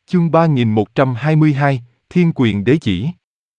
Chương 3122, Thiên Quyền Đế Chỉ.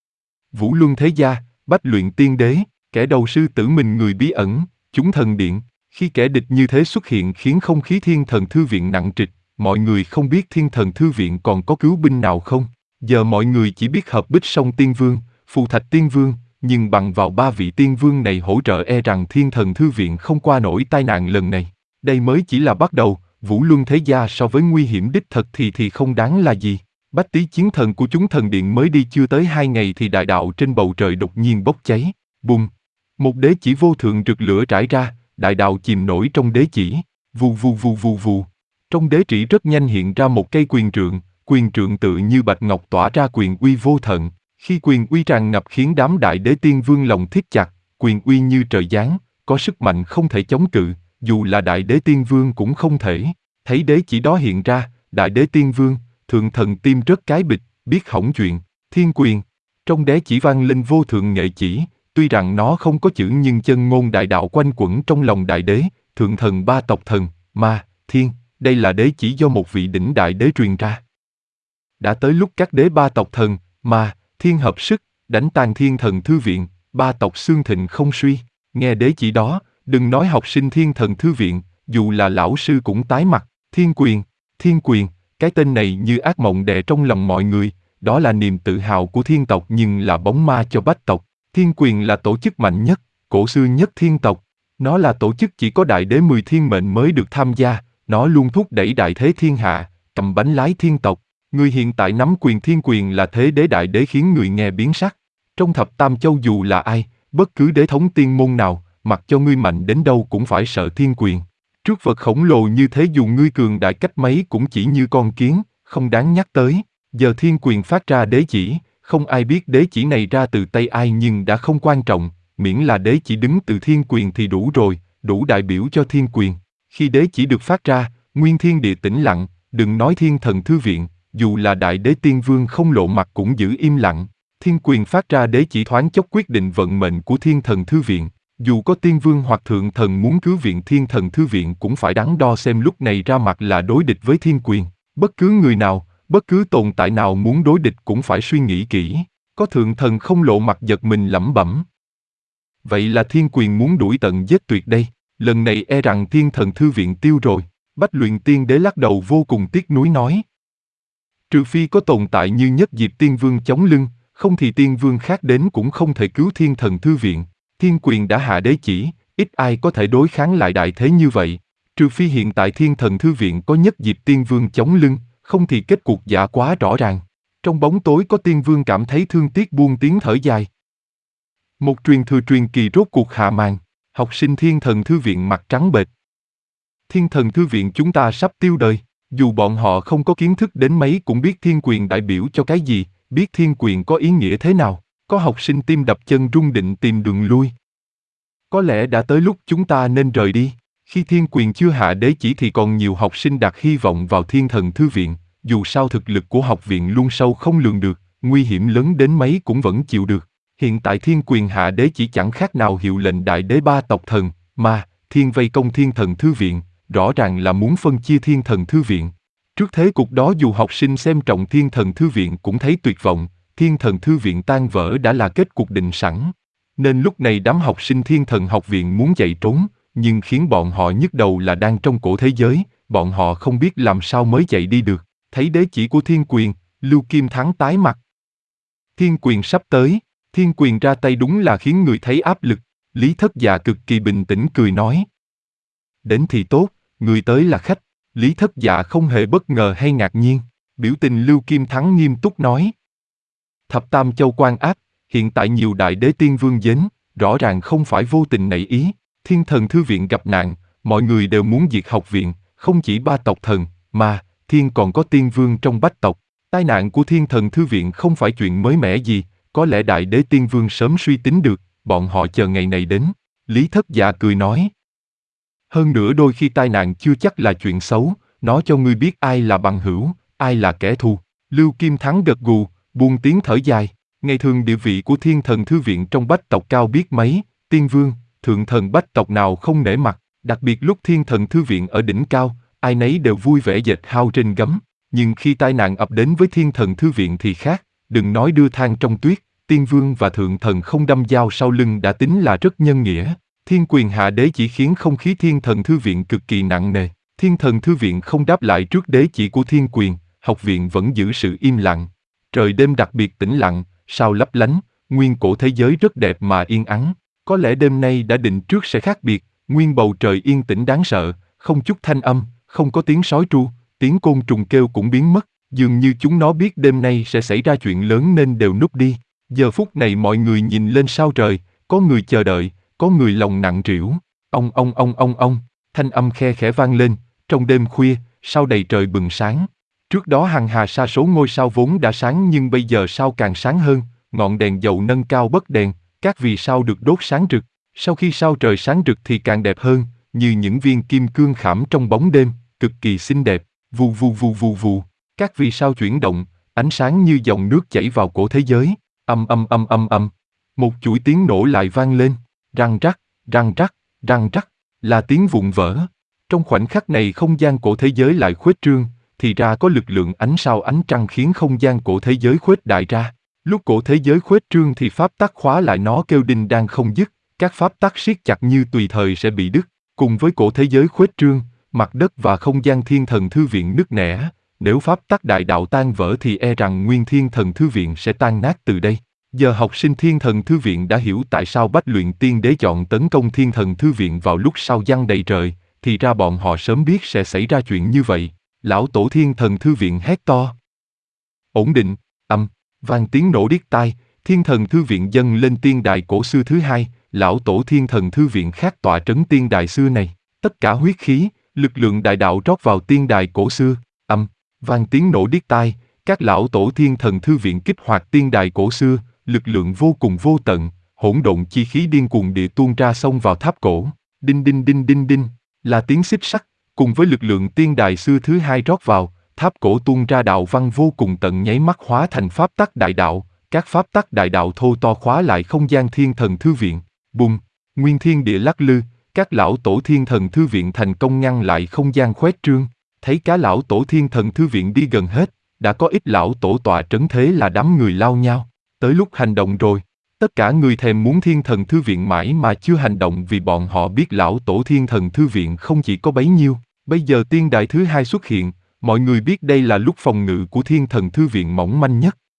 Vũ Luân Thế Gia, Bách Luyện Tiên Đế, kẻ đầu sư tử mình người bí ẩn, chúng thần điện. Khi kẻ địch như thế xuất hiện khiến không khí Thiên Thần Thư Viện nặng trịch, mọi người không biết Thiên Thần Thư Viện còn có cứu binh nào không. Giờ mọi người chỉ biết hợp Bích Song Tiên Vương, Phù Thạch Tiên Vương, nhưng bằng vào ba vị Tiên Vương này hỗ trợ e rằng Thiên Thần Thư Viện không qua nổi tai nạn lần này. Đây mới chỉ là bắt đầu. Vũ Luân Thế Gia so với nguy hiểm đích thực thì không đáng là gì. Bách Tý chiến thần của chúng thần điện mới đi chưa tới 2 ngày thì đại đạo trên bầu trời đột nhiên bốc cháy. Bùng! Một đế chỉ vô thượng rực lửa trải ra, đại đạo chìm nổi trong đế chỉ. Vù vù vù vù vù. Trong đế chỉ rất nhanh hiện ra một cây quyền trượng tự như bạch ngọc tỏa ra quyền uy vô tận. Khi quyền uy tràn ngập khiến đám đại đế tiên vương lòng thiết chặt, quyền uy như trời giáng, có sức mạnh không thể chống cự. Dù là đại đế tiên vương cũng không thể. Thấy đế chỉ đó hiện ra, đại đế tiên vương, thượng thần tim rớt cái bịch, biết hỏng chuyện. Thiên quyền. Trong đế chỉ vang lên vô thượng nghệ chỉ, tuy rằng nó không có chữ nhưng chân ngôn đại đạo quanh quẩn trong lòng đại đế, thượng thần ba tộc thần, ma, thiên. Đây là đế chỉ do một vị đỉnh đại đế truyền ra. Đã tới lúc các đế ba tộc thần, ma, thiên hợp sức, đánh tan Thiên Thần Thư Viện, ba tộc xương thịnh không suy. Nghe đế chỉ đó, đừng nói học sinh Thiên Thần Thư Viện, dù là lão sư cũng tái mặt. Thiên quyền, cái tên này như ác mộng đè trong lòng mọi người, đó là niềm tự hào của thiên tộc nhưng là bóng ma cho bách tộc. Thiên quyền là tổ chức mạnh nhất, cổ xưa nhất thiên tộc. Nó là tổ chức chỉ có đại đế 10 thiên mệnh mới được tham gia, nó luôn thúc đẩy đại thế thiên hạ, cầm bánh lái thiên tộc. Người hiện tại nắm quyền thiên quyền là thế đế đại đế khiến người nghe biến sắc. Trong thập tam châu dù là ai, bất cứ đế thống tiên môn nào, mặc cho ngươi mạnh đến đâu cũng phải sợ thiên quyền. Trước vật khổng lồ như thế dù ngươi cường đại cách mấy cũng chỉ như con kiến, không đáng nhắc tới. Giờ thiên quyền phát ra đế chỉ, không ai biết đế chỉ này ra từ tay ai nhưng đã không quan trọng, miễn là đế chỉ đứng từ thiên quyền thì đủ rồi, đủ đại biểu cho thiên quyền. Khi đế chỉ được phát ra, nguyên thiên địa tĩnh lặng, đừng nói Thiên Thần Thư Viện, dù là đại đế tiên vương không lộ mặt cũng giữ im lặng. Thiên quyền phát ra đế chỉ thoáng chốc quyết định vận mệnh của Thiên Thần Thư Viện. Dù có tiên vương hoặc thượng thần muốn cứu viện Thiên Thần Thư Viện cũng phải đắn đo xem lúc này ra mặt là đối địch với thiên quyền. Bất cứ người nào, bất cứ tồn tại nào muốn đối địch cũng phải suy nghĩ kỹ. Có thượng thần không lộ mặt giật mình lẩm bẩm. Vậy là thiên quyền muốn đuổi tận giết tuyệt đây. Lần này e rằng Thiên Thần Thư Viện tiêu rồi. Bách Luyện Tiên Đế lắc đầu vô cùng tiếc nuối nói. Trừ phi có tồn tại như Nhất Diệp Tiên Vương chống lưng, không thì tiên vương khác đến cũng không thể cứu Thiên Thần Thư Viện. Thiên quyền đã hạ đế chỉ, ít ai có thể đối kháng lại đại thế như vậy. Trừ phi hiện tại Thiên Thần Thư Viện có Nhất Diệp Tiên Vương chống lưng, không thì kết cuộc dạ quá rõ ràng. Trong bóng tối có tiên vương cảm thấy thương tiếc buông tiếng thở dài. Một truyền thừa truyền kỳ rốt cuộc hạ màn, học sinh Thiên Thần Thư Viện mặt trắng bệch. Thiên Thần Thư Viện chúng ta sắp tiêu đời, dù bọn họ không có kiến thức đến mấy cũng biết thiên quyền đại biểu cho cái gì, biết thiên quyền có ý nghĩa thế nào. Có học sinh tim đập chân rung định tìm đường lui. Có lẽ đã tới lúc chúng ta nên rời đi. Khi thiên quyền chưa hạ đế chỉ thì còn nhiều học sinh đặt hy vọng vào Thiên Thần Thư Viện. Dù sao thực lực của học viện luôn sâu không lường được, nguy hiểm lớn đến mấy cũng vẫn chịu được. Hiện tại thiên quyền hạ đế chỉ chẳng khác nào hiệu lệnh đại đế ba tộc thần, ma, thiên vây công Thiên Thần Thư Viện, rõ ràng là muốn phân chia Thiên Thần Thư Viện. Trước thế cục đó dù học sinh xem trọng Thiên Thần Thư Viện cũng thấy tuyệt vọng. Thiên Thần Thư Viện tan vỡ đã là kết cục định sẵn. Nên lúc này đám học sinh Thiên Thần Học Viện muốn chạy trốn, nhưng khiến bọn họ nhức đầu là đang trong cổ thế giới, bọn họ không biết làm sao mới chạy đi được. Thấy đế chỉ của thiên quyền, Lưu Kim Thắng tái mặt. Thiên quyền sắp tới, thiên quyền ra tay đúng là khiến người thấy áp lực. Lý Thất Dạ cực kỳ bình tĩnh cười nói. Đến thì tốt, người tới là khách. Lý Thất Dạ không hề bất ngờ hay ngạc nhiên. Biểu tình Lưu Kim Thắng nghiêm túc nói. Thập Tam Châu quan ác, hiện tại nhiều đại đế tiên vương đến, rõ ràng không phải vô tình nảy ý. Thiên Thần Thư Viện gặp nạn, mọi người đều muốn diệt học viện, không chỉ ba tộc thần, mà thiên còn có tiên vương trong bách tộc. Tai nạn của Thiên Thần Thư Viện không phải chuyện mới mẻ gì, có lẽ đại đế tiên vương sớm suy tính được, bọn họ chờ ngày này đến. Lý Thất Dạ cười nói. Hơn nữa đôi khi tai nạn chưa chắc là chuyện xấu, nó cho ngươi biết ai là bằng hữu, ai là kẻ thù. Lưu Kim Thắng gật gù, buông tiếng thở dài. Ngày thường địa vị của Thiên Thần Thư Viện trong bách tộc cao biết mấy, tiên vương, thượng thần bách tộc nào không nể mặt, đặc biệt lúc Thiên Thần Thư Viện ở đỉnh cao, ai nấy đều vui vẻ dệt hao trên gấm. Nhưng khi tai nạn ập đến với Thiên Thần Thư Viện thì khác, đừng nói đưa than trong tuyết, Tiên Vương và Thượng Thần không đâm dao sau lưng đã tính là rất nhân nghĩa. Thiên Quyền hạ đế chỉ khiến không khí Thiên Thần Thư Viện cực kỳ nặng nề. Thiên Thần Thư Viện không đáp lại trước đế chỉ của Thiên Quyền, học viện vẫn giữ sự im lặng. Trời đêm đặc biệt tĩnh lặng, sao lấp lánh, nguyên cổ thế giới rất đẹp mà yên ắng. Có lẽ đêm nay đã định trước sẽ khác biệt, nguyên bầu trời yên tĩnh đáng sợ, không chút thanh âm, không có tiếng sói tru, tiếng côn trùng kêu cũng biến mất, dường như chúng nó biết đêm nay sẽ xảy ra chuyện lớn nên đều núp đi. Giờ phút này mọi người nhìn lên sao trời, có người chờ đợi, có người lòng nặng trĩu. Ông, thanh âm khe khẽ vang lên, trong đêm khuya, sao đầy trời bừng sáng. Trước đó hằng hà sa số ngôi sao vốn đã sáng nhưng bây giờ sao càng sáng hơn, ngọn đèn dầu nâng cao bất đèn, các vì sao được đốt sáng rực. Sau khi sao trời sáng rực thì càng đẹp hơn, như những viên kim cương khảm trong bóng đêm, cực kỳ xinh đẹp. Vù vù vù vù vù, các vì sao chuyển động, ánh sáng như dòng nước chảy vào cổ thế giới. Âm. Một chuỗi tiếng nổ lại vang lên, răng rắc, là tiếng vụn vỡ. Trong khoảnh khắc này không gian cổ thế giới lại khuếch trương, thì ra có lực lượng ánh sao ánh trăng khiến không gian cổ thế giới khuếch đại ra. Lúc cổ thế giới khuếch trương thì pháp tắc khóa lại nó kêu đinh đang không dứt, các pháp tắc siết chặt như tùy thời sẽ bị đứt. Cùng với cổ thế giới khuếch trương, mặt đất và không gian Thiên Thần Thư Viện nứt nẻ. Nếu pháp tắc đại đạo tan vỡ thì e rằng nguyên Thiên Thần Thư Viện sẽ tan nát từ đây. Giờ học sinh Thiên Thần Thư Viện đã hiểu tại sao Bách Luyện Tiên Đế chọn tấn công Thiên Thần Thư Viện vào lúc sao giăng đầy trời, thì ra bọn họ sớm biết sẽ xảy ra chuyện như vậy. Lão tổ Thiên Thần Thư Viện hét to. Ổn định, vang tiếng nổ điếc tai, Thiên Thần Thư Viện dâng lên tiên đài cổ xưa thứ hai, lão tổ Thiên Thần Thư Viện khác tọa trấn tiên đài xưa này. Tất cả huyết khí, lực lượng đại đạo rót vào tiên đài cổ xưa, vang tiếng nổ điếc tai, các lão tổ Thiên Thần Thư Viện kích hoạt tiên đài cổ xưa, lực lượng vô cùng vô tận, hỗn độn chi khí điên cuồng địa tuôn ra xông vào tháp cổ. Đinh, là tiếng xích sắt, cùng với lực lượng tiên đài xưa thứ hai rót vào, tháp cổ tuôn ra đạo văn vô cùng tận nháy mắt hóa thành pháp tắc đại đạo, các pháp tắc đại đạo thô to khóa lại không gian Thiên Thần Thư Viện. Bùng, nguyên thiên địa lắc lư, các lão tổ Thiên Thần Thư Viện thành công ngăn lại không gian khuếch trương. Thấy cá lão tổ Thiên Thần Thư Viện đi gần hết, đã có ít lão tổ tọa trấn thế là đám người lao nhau. Tới lúc hành động rồi, tất cả người thèm muốn Thiên Thần Thư Viện mãi mà chưa hành động vì bọn họ biết lão tổ Thiên Thần Thư Viện không chỉ có bấy nhiêu. Bây giờ tiên đài thứ hai xuất hiện, mọi người biết đây là lúc phòng ngự của Thiên Thần Thư Viện mỏng manh nhất.